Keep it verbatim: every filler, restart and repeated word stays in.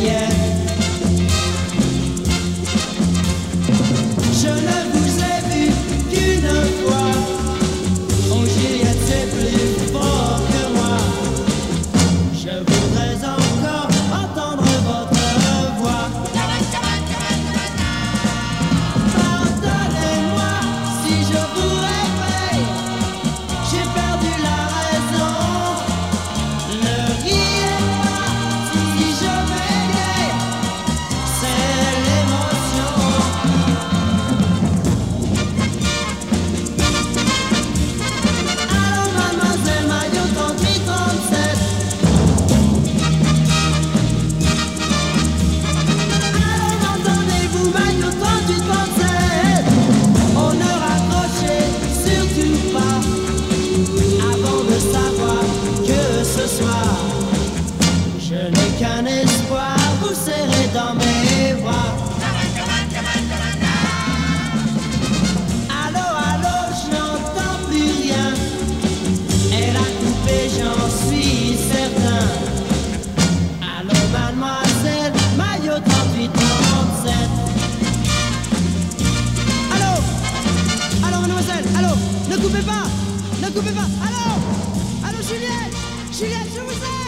Je ne vous ai vu qu'une fois. Oh Juliette, c'est plus fort que moi. Je voudrais encore entendre votre voix. Pardonnez-moi si je vous réveille. J'ai perdu la raison. Ne riez pas si je m'égaye. C'est l'émotion. Allô mademoiselle Maillot trente-huit trente-sept. Allô m'entendez-vous Maillot trente-huit trente-sept. On ne raccrochez surtout pas avant de savoir que ce soir je n'ai qu'un espoir, vous serrez dans mes bras. Allô, allô, je n'entends plus rien. Elle a coupé, j'en suis certain. Allô, mademoiselle, Maillot trente-huit trente-sept. Allô, allô, mademoiselle, allô, ne coupez pas, ne coupez pas. Allô, allô, Juliette, Juliette, je vous aime.